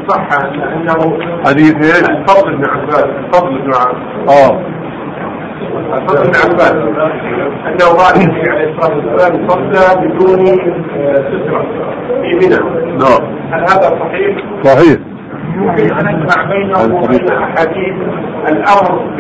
صح أنه حديث الفضل بن عباس الفضل بن عباس أنه رأى النبي عليه الصلاة والسلام صلى بدون سترة في منى. نعم. هل هذا صحيح؟ صحيح. يمكن أن نجمع بينه وبين أحاديث الأمر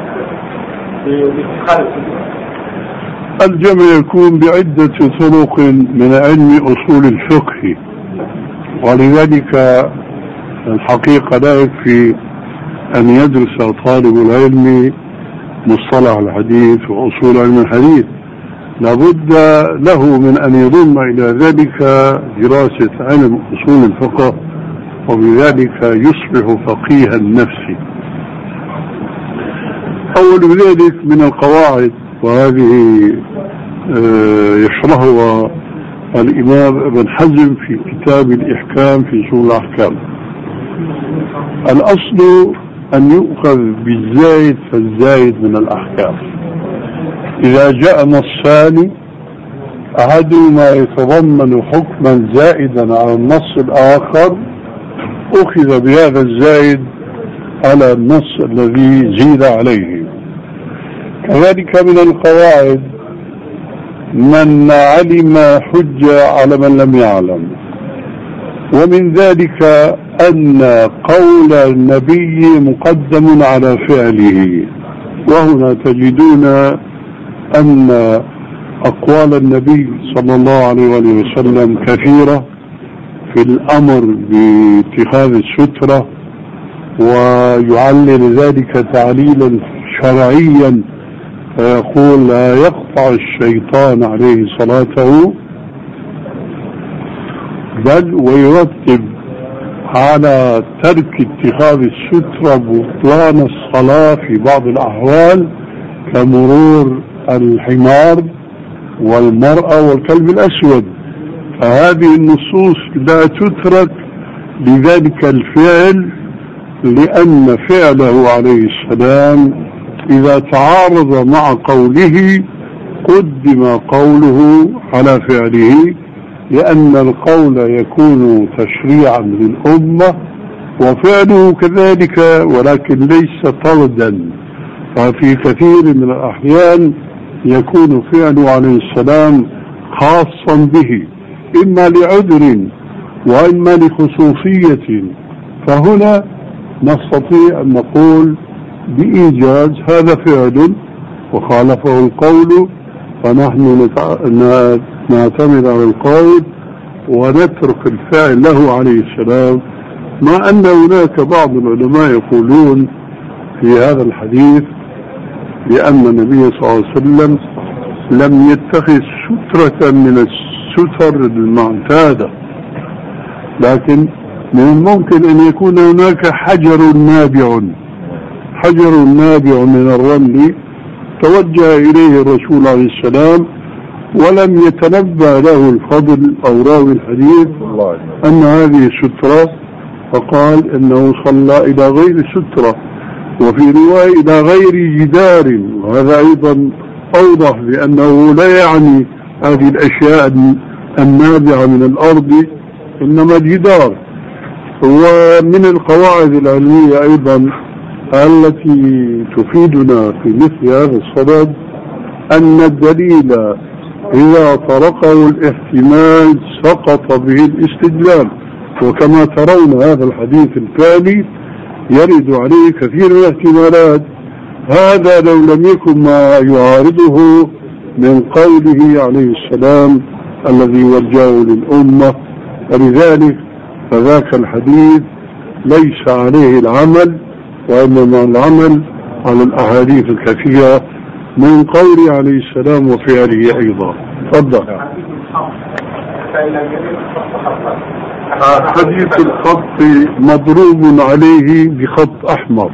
باتخاذ الجمع يكون بعدة طرق من علم أصول الفقه، ولذلك الحقيقة لا يكفي أن يدرس طالب العلم مصطلح الحديث وأصول علم الحديث، لابد له من أن يضم إلى ذلك دراسة علم أصول الفقه، وبذلك يصبح فقيها نفسي. أول ذلك من القواعد، وهذه يشرحها الإمام ابن حزم في كتاب الإحكام في أصول الأحكام. الأصل أن يؤخذ بالزايد فالزايد من الأحكام. إذا جاء نصان أحدهما يتضمن حكما زائدا على النص الآخر أخذ بهذا الزايد على النص الذي زيد عليه. كذلك من القواعد من علم حجة على من لم يعلم، ومن ذلك أن قول النبي مقدم على فعله، وهنا تجدون أن أقوال النبي صلى الله عليه وسلم كثيرة في الأمر باتخاذ السترة، ويعلل ذلك تعليلا شرعيا فيقول لا يقطع الشيطان عليه صلاته، بل ويرتب على ترك اتخاذ السترة بطلان الصلاة في بعض الأحوال كمرور الحمار والمرأة والكلب الأسود. فهذه النصوص لا تترك لذلك الفعل، لأن فعله عليه السلام إذا تعارض مع قوله قدم قوله على فعله، لأن القول يكون تشريعا للأمة وفعله كذلك، ولكن ليس طردا. ففي كثير من الأحيان يكون فعله عليه السلام خاصا به، إما لعذر وإما لخصوصية، فهنا نستطيع أن نقول بإيجاز هذا فعل وخالفه القول، فنحن نعتمد على القول ونترك الفعل له عليه السلام. مع أن هناك بعض العلماء يقولون في هذا الحديث بأن النبي صلى الله عليه وسلم لم يتخذ سترة من الستر المعتادة، لكن من الممكن أن يكون هناك حجر نابع من الرمل توجه إليه الرسول عليه السلام ولم يتنبأ له الفضل أو راوي الحديث أن هذه سترة، فقال إنه صلى إلى غير سترة، وفي رواية إلى غير جدار، وهذا أيضا أوضح بأنه لا يعني هذه الأشياء النابعة من الأرض إنما الجدار. ومن القواعد العلمية أيضا التي تفيدنا في مثل هذا الصدد أن الدليل إذا طرقه الاحتمال سقط به الاستدلال، وكما ترون هذا الحديث التالي يرد عليه كثير من الاحتمالات، هذا لو لم يكن ما يعارضه من قوله عليه السلام الذي وجهه للأمة، ولذلك فذاك الحديث ليس عليه العمل، وإنما العمل على الأحاديث الكثيرة من قوله عليه السلام وفعله أيضا. تفضل. حديث الخط مضروب عليه بخط أحمر.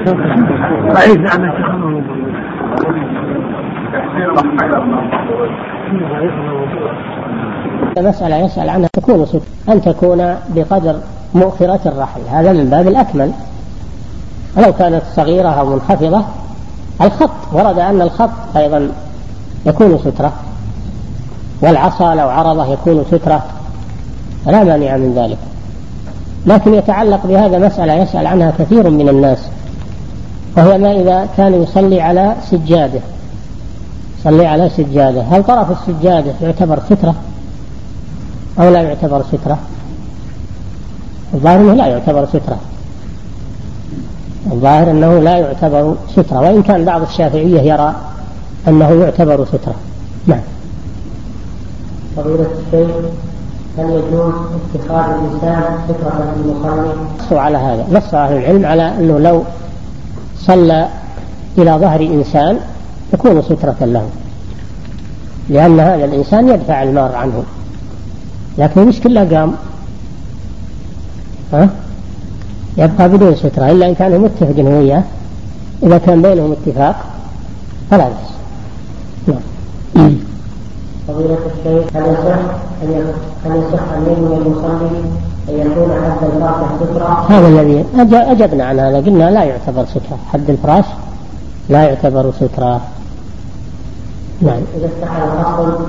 مسألة يسأل عنها تكون أن تكون بقدر مؤخرة الرحل، هذا من باب الأكمل. ولو كانت صغيرة أو منخفضة، الخط ورد أن الخط أيضا يكون سترة، والعصا لو عرضه يكون سترة، لا مانع من ذلك. لكن يتعلق بهذا مسألة يسأل عنها كثير من الناس، وهي ما إذا كان يصلي على سجادة، هل طرف السجادة يعتبر سترة أو لا يعتبر سترة؟ الظاهر أنه لا يعتبر سترة، وإن كان بعض الشافعية يرى أنه يعتبر سترة. نعم. فضيلة الشيخ، هل يجوز اتخاذ الإنسان سترة للمصلي؟ نصوا على هذا، نص أهل العلم على أنه لو صلى إلى ظهر إنسان تكون سترة له، لأن هذا الإنسان يدفع المار عنه، لكن مش كله قام يبقى بدون سترة إلا إن كانوا متفقين وياه، إذا كان بينهم اتفاق فلا بأس. نعم. فضيلة الشيخ، هل يصح أن ينوي المصلي أن يكون حد الفراش سترة؟ هذا الذي أجبنا عن هذا، قلنا لا يعتبر سترة، حد الفراش لا يعتبر سترة. نعم. إذا استحل الأصل